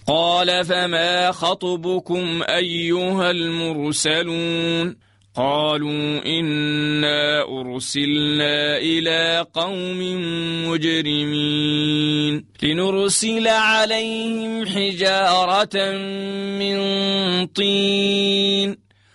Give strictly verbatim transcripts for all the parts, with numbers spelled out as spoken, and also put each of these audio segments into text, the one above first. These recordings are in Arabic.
قال فما خطبكم أيها المرسلون قالوا إنا أرسلنا إلى قوم مجرمين لنرسل عليهم حجارة من طين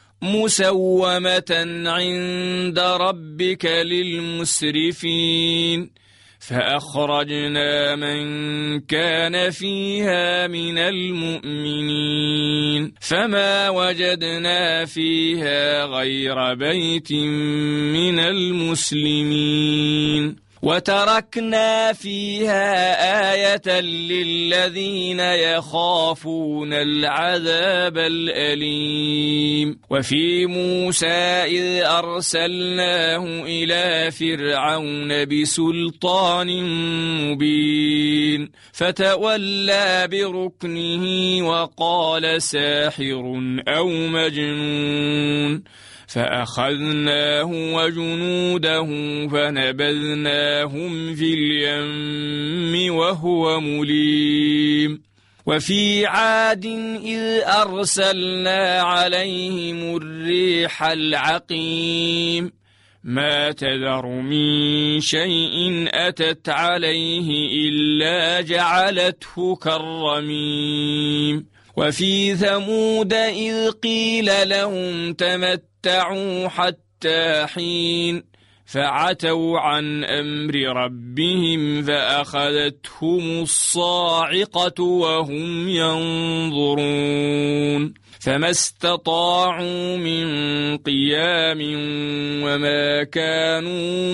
مسومة عند ربك للمسرفين فأخرجنا من كان فيها من المؤمنين فما وجدنا فيها غير بيت من المسلمين وتركنا فيها آية للذين يخافون العذاب الأليم وفي موسى إذ أرسلناه إلى فرعون بسلطان مبين فتولى بركنه وقال ساحر أو مجنون فأخذناه وجنوده فنبذناهم في اليم وهو مليم وفي عاد إذ أرسلنا عليهم الريح العقيم ما تذر من شيء أتت عليه إلا جعلته كالرميم وفي ثمود إذ قيل لهم تمتعوا حتى حين فعتوا عن أمر ربهم فأخذتهم الصاعقة وهم ينظرون فما استطاعوا من قيام وما كانوا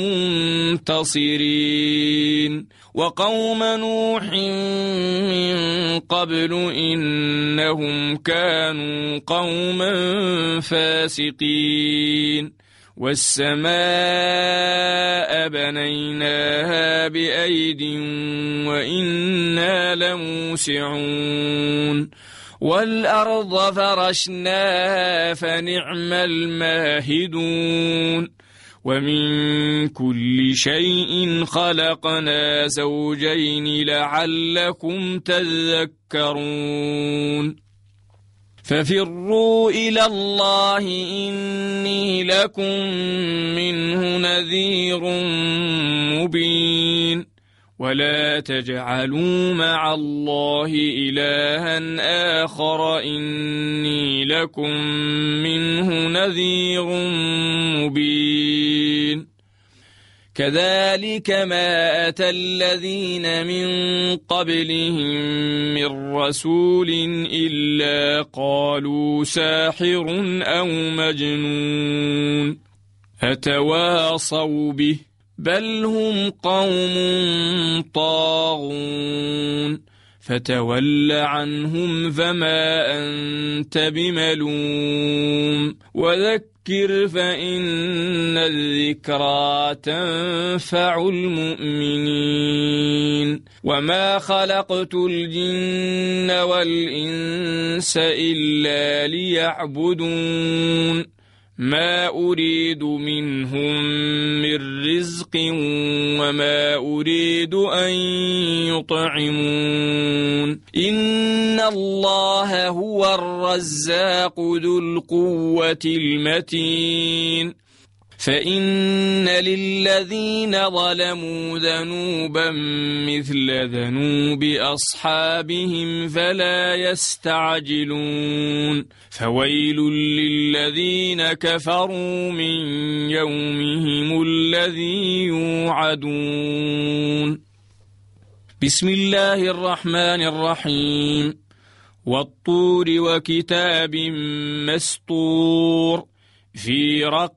منتصرين وقوم نوح من قبل إنهم كانوا قوما فاسقين والسماء بنيناها بأيد وإنا لموسعون والأرض فرشناها فنعم الماهدون ومن كل شيء خلقنا زوجين لعلكم تذكرون ففروا إلى الله إني لكم منه نذير مبين ولا تجعلوا مع الله إلها آخر إني لكم منه نذير مبين كذلك ما أتى الذين من قبلهم من رسول إلا قالوا ساحر أو مجنون أتواصوا به بل هم قوم طاغون فتول عنهم فما أنت بملوم وذكر فإن الذكرى تنفع المؤمنين وما خلقت الجن والإنس إلا ليعبدون ما أريد منهم من رزق وما أريد أن يطعمون إن الله هو الرزاق ذو القوة المتين فإن للذين ظلموا ذنوبا مثل ذنوب أصحابهم فلا يستعجلون فويل للذين كفروا من يومهم الذي يوعدون بسم الله الرحمن الرحيم والطور وكتاب مسطور في رق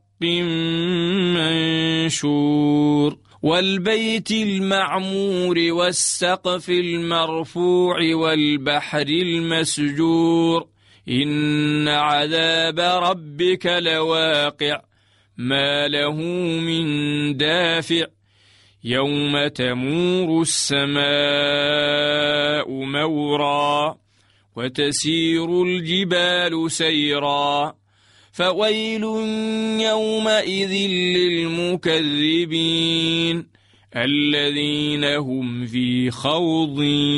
منشور والبيت المعمور والسقف المرفوع والبحر المسجور إن عذاب ربك لواقع ما له من دافع يوم تمور السماء مورا وتسير الجبال سيرا فويل يومئذ للمكذبين الذين هم في خوض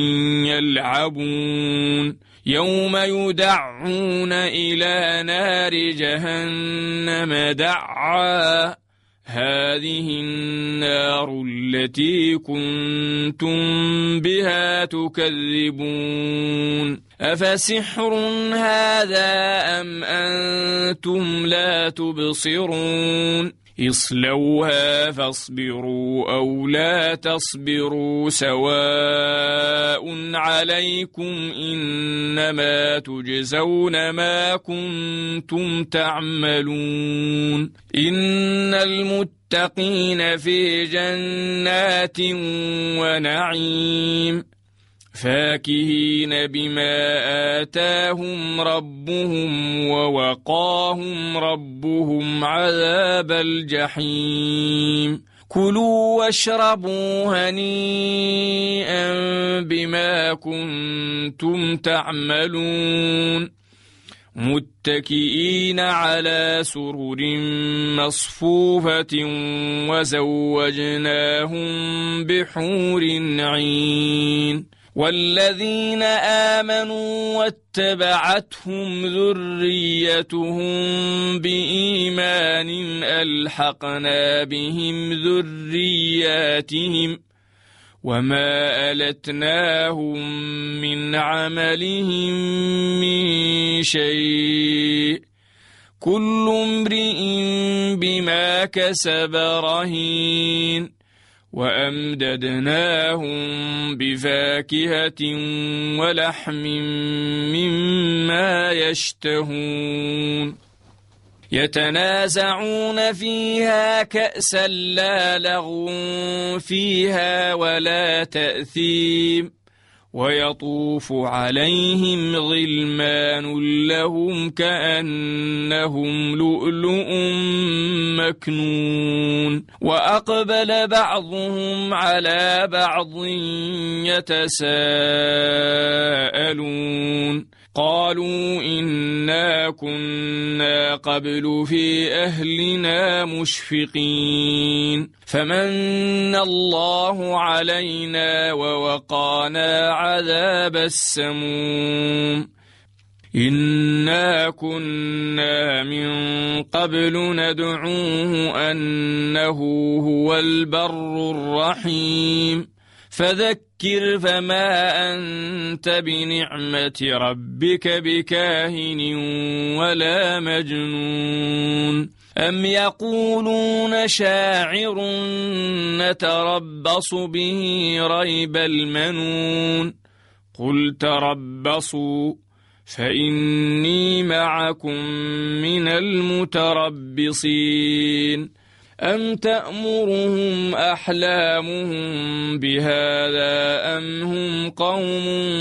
يلعبون يوم يدعون إلى نار جهنم دعا هذه النار التي كنتم بها تكذبون أفسحر هذا أم أنتم لا تبصرون اصلوها فاصبروا أو لا تصبروا سواء عليكم إنما تجزون ما كنتم تعملون إن المتقين في جنات ونعيم فاكهين بما آتاهم ربهم ووقاهم ربهم عذاب الجحيم كلوا واشربوا هنيئا بما كنتم تعملون متكئين على سرر مصفوفة وزوجناهم بحور عين والذين آمنوا واتبعتهم ذريتهم بإيمان ألحقنا بهم ذرياتهم وما ألتناهم من عملهم من شيء كل امرئ بما كسب رهين وأمددناهم بفاكهة ولحم مما يشتهون يتنازعون فيها كأسا لا لغو فيها ولا تأثيم ويطوف عليهم غلمان لهم كأنهم لؤلؤ مكنون وأقبل بعضهم على بعض يتساءلون قالوا إنا كنا قبل في أهلنا مشفقين فمن الله علينا ووقانا عذاب السموم إنا كنا من قبل ندعوه أنه هو البر الرحيم فذكر فما أنت بنعمة ربك بكاهن ولا مجنون أم يقولون شاعر نتربص به ريب المنون قل تربصوا فإني معكم من المتربصين أم تأمرهم أحلامهم بهذا أم هم قوم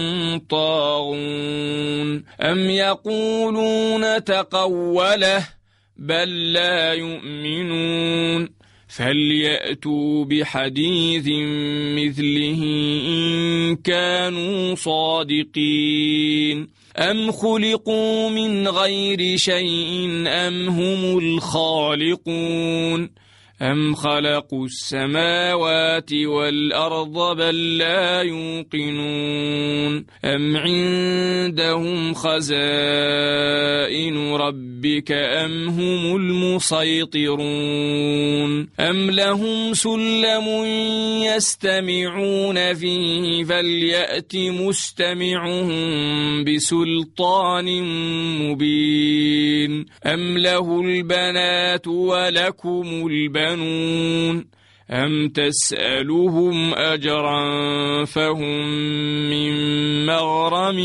طاغون أم يقولون تقوله بل لا يؤمنون فليأتوا بحديث مثله إن كانوا صادقين أم خلقوا من غير شيء أم هم الخالقون أم خلقوا السماوات والأرض بل لا يوقنون أم عندهم خزائن ربك أم هم المسيطرون أم لهم سلم يستمعون فيه فليأت مستمعهم بسلطان مبين أم له البنات ولكم البنات أم تسألهم أجرا فهم من مغرم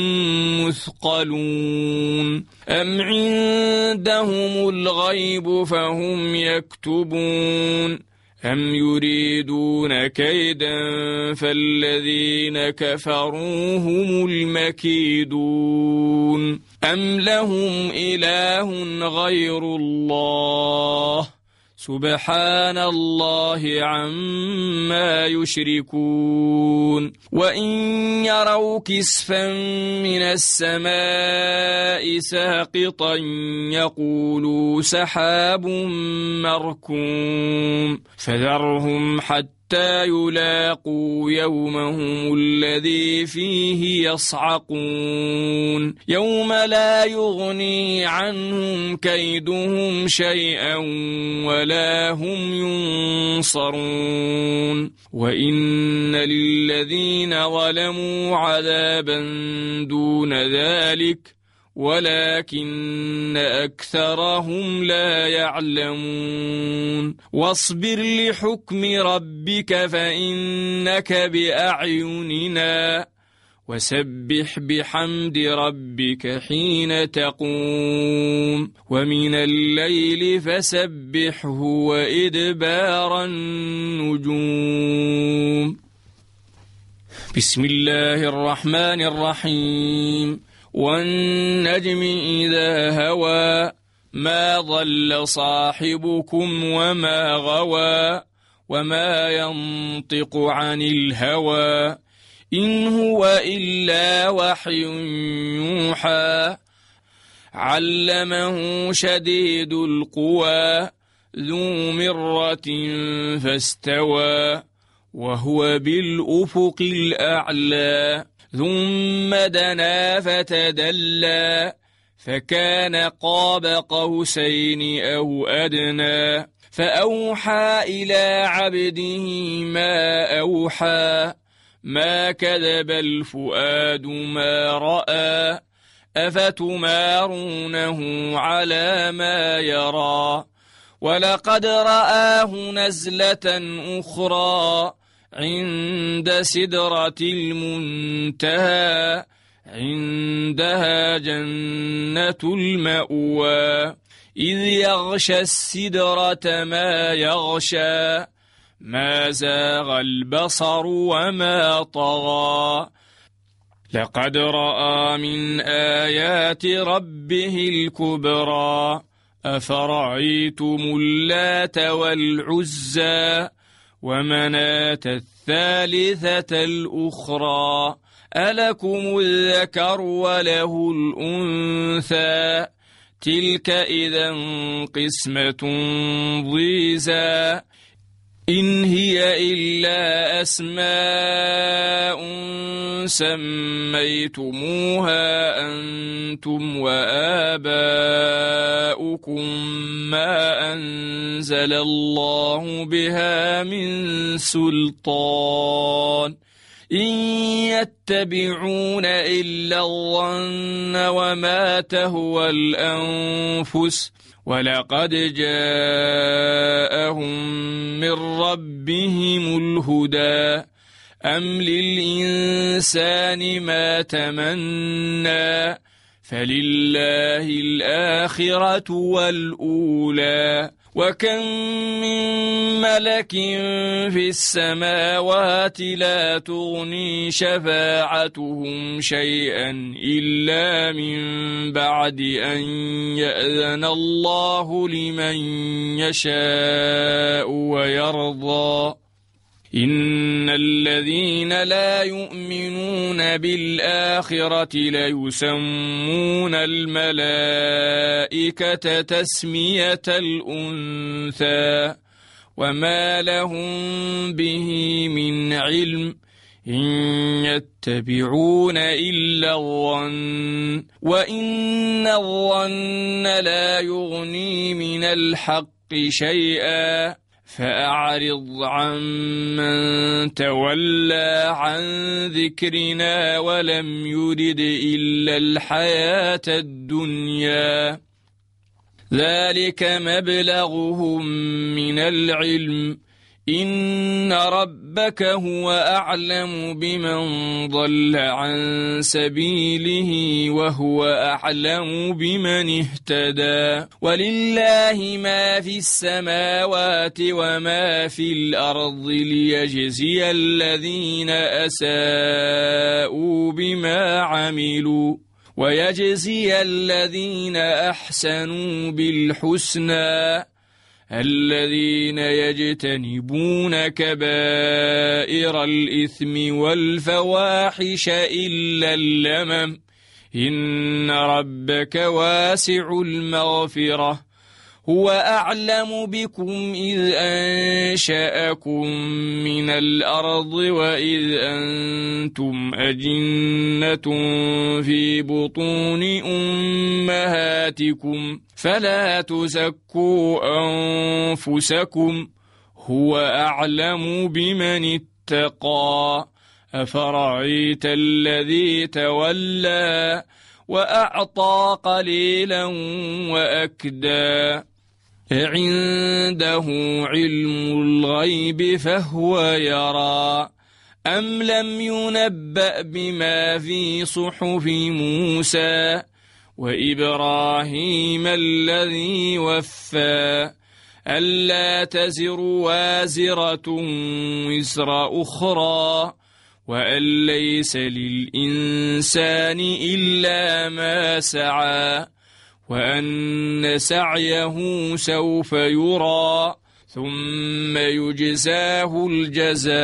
مثقلون أم عندهم الغيب فهم يكتبون أم يريدون كيدا فالذين كفروا هم المكيدون أم لهم إله غير الله سبحان الله عما يشركون وإن يروا كسفا من السماء ساقطا يقولوا سحاب مركوم فذرهم حتى حتى يلاقوا يومهم الذي فيه يصعقون يوم لا يغني عنهم كيدهم شيئا ولا هم ينصرون وإن للذين ظلموا عذابا دون ذلك ولكن أكثرهم لا يعلمون واصبر لحكم ربك فإنك بأعيننا وسبح بحمد ربك حين تقوم ومن الليل فسبحه وإدبار النجوم. بسم الله الرحمن الرحيم. والنجم إذا هوى ما ضل صاحبكم وما غوى وما ينطق عن الهوى إن هو إلا وحي يوحى علمه شديد القوى ذو مرة فاستوى وهو بالأفق الأعلى ثم دنا فتدلى فكان قاب قوسين أو أدنى فأوحى إلى عبده ما أوحى ما كذب الفؤاد ما رأى أفتمارونه على ما يرى ولقد رآه نزلة أخرى عند سدرة المنتهى عندها جنة المأوى إذ يغشى السدرة ما يغشى ما زاغ البصر وما طغى لقد رأى من آيات ربه الكبرى أفرأيتم اللات والعزى ومناة الثالثة الأخرى ألكم الذكر وله الأنثى تلك إذا قسمة ضيزى إن هي إلا أسماء سميتموها أنتم وآباؤكم ما أنزل الله بها من سلطان إن يتبعون إلا الظن وما تهوى الأنفس ولقد جاءهم من ربهم الهدى أم للإنسان ما تمنى فلله الآخرة والأولى وكم من ملك في السماوات لا تغني شفاعتهم شيئا إلا من بعد أن يأذن الله لمن يشاء ويرضى إن الذين لا يؤمنون بالآخرة ليسمون الملائكة تسمية الأنثى وما لهم به من علم إن يتبعون إلا الظن وإن الظن لا يغني من الحق شيئا فأعرض عن من تولى عن ذكرنا ولم يرد إلا الحياة الدنيا ذلك مبلغهم من العلم إن ربك هو أعلم بمن ضل عن سبيله وهو أعلم بمن اهتدى ولله ما في السماوات وما في الأرض ليجزي الذين أساءوا بما عملوا ويجزي الذين أحسنوا بالحسنى الذين يجتنبون كبائر الإثم والفواحش إلا اللمم إن ربك واسع المغفرة هو أعلم بكم إذ أنشأكم من الأرض وإذ أنتم أجنة في بطون أمهاتكم فلا تزكوا أنفسكم هو أعلم بمن اتقى أفرأيت الذي تولى وأعطى قليلا وأكدى عنده علم الغيب فهو يرى أم لم ينبأ بما في صحف موسى وإبراهيم الذي وفى ألا تزر وازرة وزر أخرى وأن ليس للإنسان إلا ما سعى وأن سعيه سوف يرى ثم يجزاه الجزاء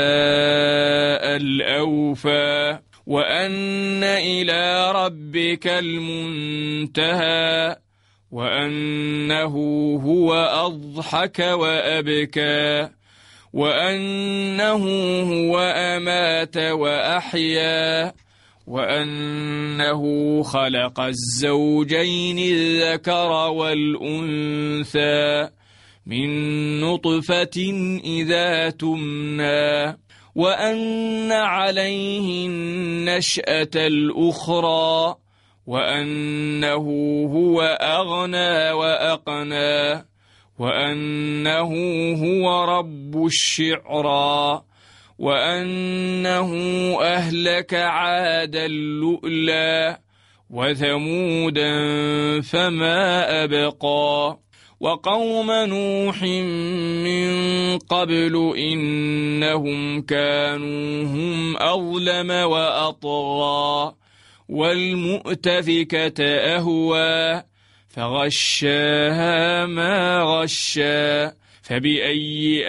الأوفى وأن إلى ربك المنتهى وأنه هو أضحك وأبكى وأنه هو أمات وأحيا وأنه خلق الزوجين الذكر والأنثى من نطفة إذا تمنى وأن عليه النشأة الأخرى وأنه هو أغنى وأقنى وأنه هو رب الشعرى وأنه أهلك عادا اللؤلا وثمودا فما أبقى وقوم نوح من قبل إنهم كانوا هم أظلم وأطغى والمؤتفكة أهوى فغشاها ما غشا فبأي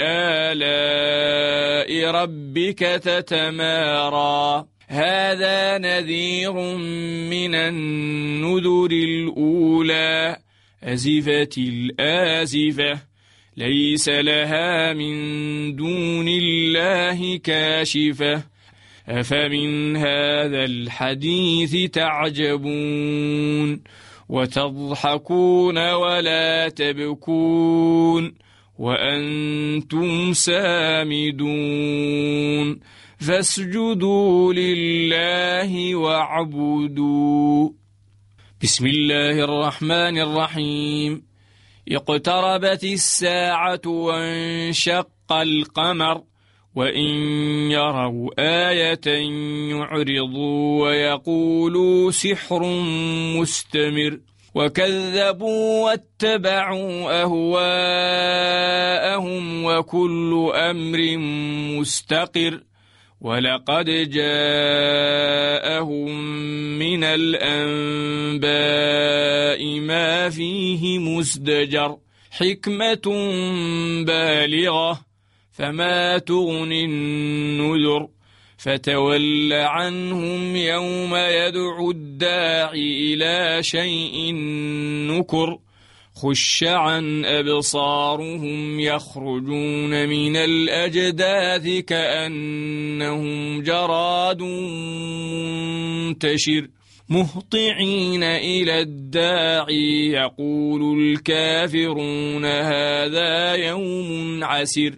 آلاء ربك تتمارى هذا نذير من النذر الأولى أزفت الآزفة ليس لها من دون الله كاشفة أفمن هذا الحديث تعجبون وتضحكون ولا تبكون وأنتم سامدون فاسجدوا لله واعبدوا بسم الله الرحمن الرحيم اقتربت الساعة وانشق القمر وإن يروا آية يعرضوا ويقولوا سحر مستمر وكذبوا واتبعوا أهواءهم وكل أمر مستقر ولقد جاءهم من الأنباء ما فيه مزدجر حكمة بالغة فما تغني النذر فتول عنهم يوم يدعو الداعي إلى شيء نكر خش عن أبصارهم يخرجون من الأجداث كأنهم جراد منتشر مهطعين إلى الداعي يقول الكافرون هذا يوم عسر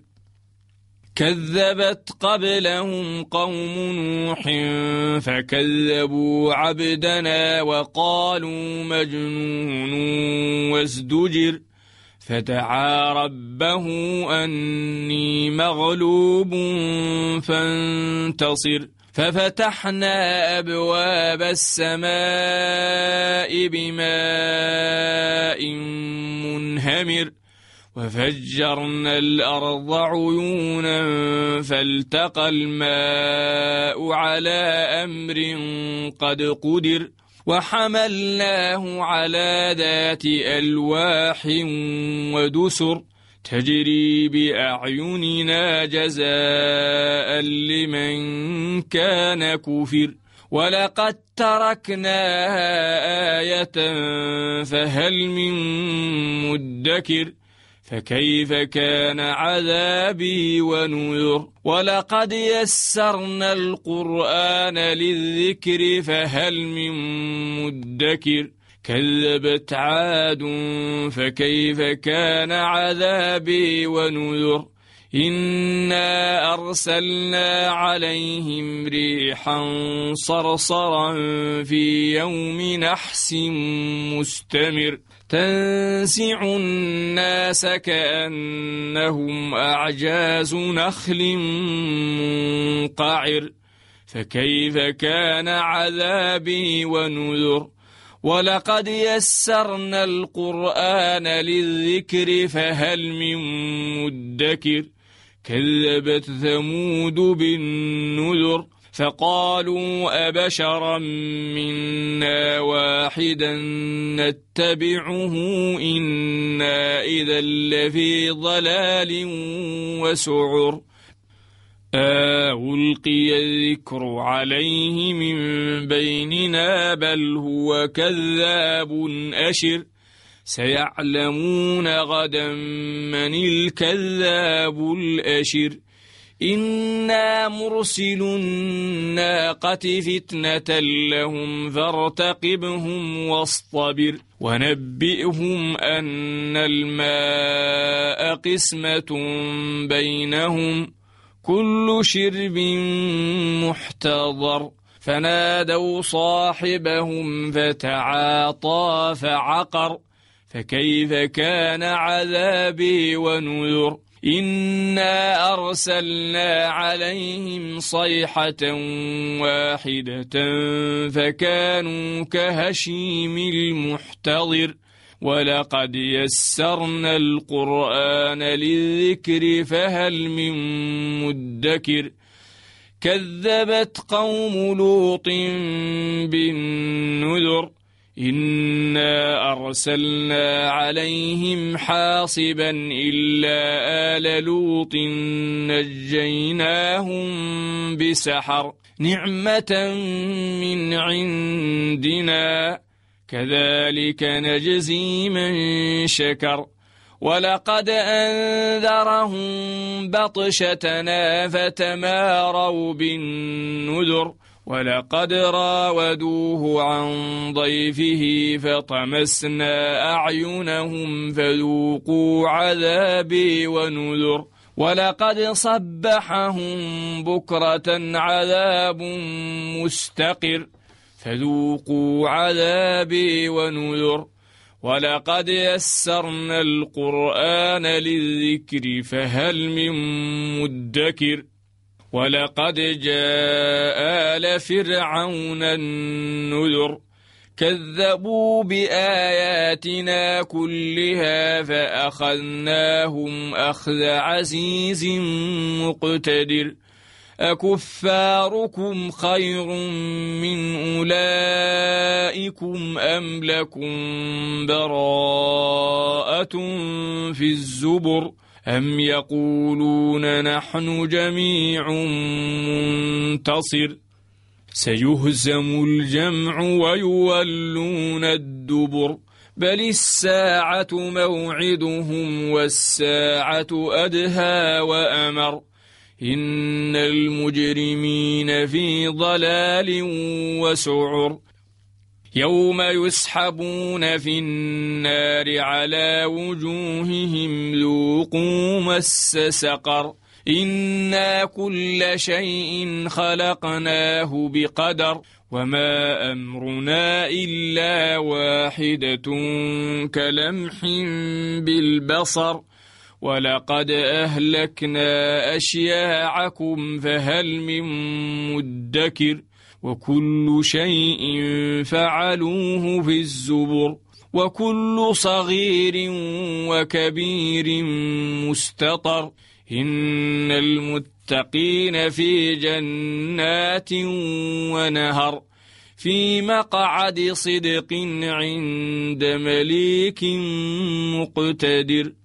كذبت قبلهم قوم نوح فكذبوا عبدنا وقالوا مجنون وازدجر فدعا ربه أني مغلوب فانتصر ففتحنا أبواب السماء بماء منهمر وفجرنا الأرض عيونا فالتقى الماء على أمر قد قدر وحملناه على ذات ألواح ودسر تجري بأعيننا جزاء لمن كان كفر ولقد تركناها آية فهل من مدكر فكيف كان عذابي ونذر ولقد يسرنا القرآن للذكر فهل من مدكر كذبت عاد فكيف كان عذابي ونذر إنا أرسلنا عليهم ريحا صرصرا في يوم نحس مستمر تنزع الناس كأنهم أعجاز نخل منقعر فكيف كان عذابي ونذر ولقد يسرنا القرآن للذكر فهل من مدكر كذبت ثمود بالنذر فقالوا أبشرا منا واحدا نتبعه إنا إذا لفي ضلال وسعر ألقي الذكر عليه من بيننا بل هو كذاب أشر سيعلمون غدا من الكذاب الأشر إنا مرسل الناقة فتنة لهم فارتقبهم واصطبر ونبئهم أن الماء قسمة بينهم كل شرب محتضر فنادوا صاحبهم فتعاطى فعقر فكيف كان عذابي ونذر إنا أرسلنا عليهم صيحة واحدة فكانوا كهشيم المحتضر ولقد يسرنا القرآن للذكر فهل من مدكر كذبت قوم لوط بالنذر إنا أرسلنا عليهم حاصبا إلا آل لوط نجيناهم بسحر نعمة من عندنا كذلك نجزي من شكر ولقد أنذرهم بطشتنا فتماروا بالنذر ولقد راودوه عن ضيفه فطمسنا أعينهم فذوقوا عذابي ونذر ولقد صبحهم بكرة عذاب مستقر فذوقوا عذابي ونذر ولقد يسرنا القرآن للذكر فهل من مدكر ولقد جاء آل فرعون النذر كذبوا بآياتنا كلها فأخذناهم أخذ عزيز مقتدر أكفاركم خير من أولئكم أم لكم براءة في الزبر أم يقولون نحن جميع منتصر سيهزم الجمع ويولون الدبر بل الساعة موعدهم والساعة أدهى وأمر إن المجرمين في ضلال وسعر يوم يسحبون في النار على وجوههم ذوقوا مس سقر إنا كل شيء خلقناه بقدر وما أمرنا إلا واحدة كلمح بالبصر ولقد أهلكنا أشياعكم فهل من مدكر وكل شيء فعلوه في الزبر وكل صغير وكبير مستطر إن المتقين في جنات ونهر في مقعد صدق عند مليك مقتدر.